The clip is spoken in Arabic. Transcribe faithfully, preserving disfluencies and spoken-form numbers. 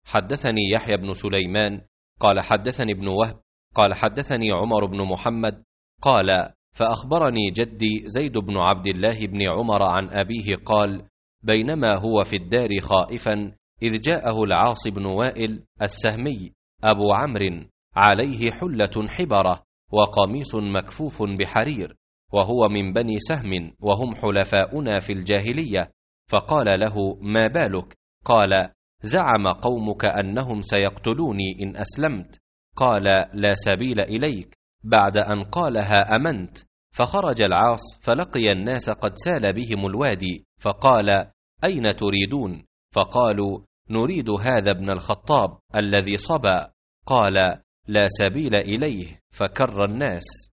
حدثني يحيى بن سليمان قال حدثني ابن وهب قال حدثني عمر بن محمد قال فأخبرني جدي زيد بن عبد الله بن عمر عن أبيه قال بينما هو في الدار خائفا إذ جاءه العاص بن وائل السهمي أبو عمرو عليه حلة حبرة وقميص مكفوف بحرير وهو من بني سهم وهم حلفاؤنا في الجاهلية، فقال له ما بالك؟ قال زعم قومك أنهم سيقتلوني إن أسلمت. قال لا سبيل إليك بعد أن قالها أمنت. فخرج العاص فلقي الناس قد سال بهم الوادي فقال أين تريدون؟ فقالوا نريد هذا ابن الخطاب الذي صبا. قال لا سبيل إليه فكر الناس.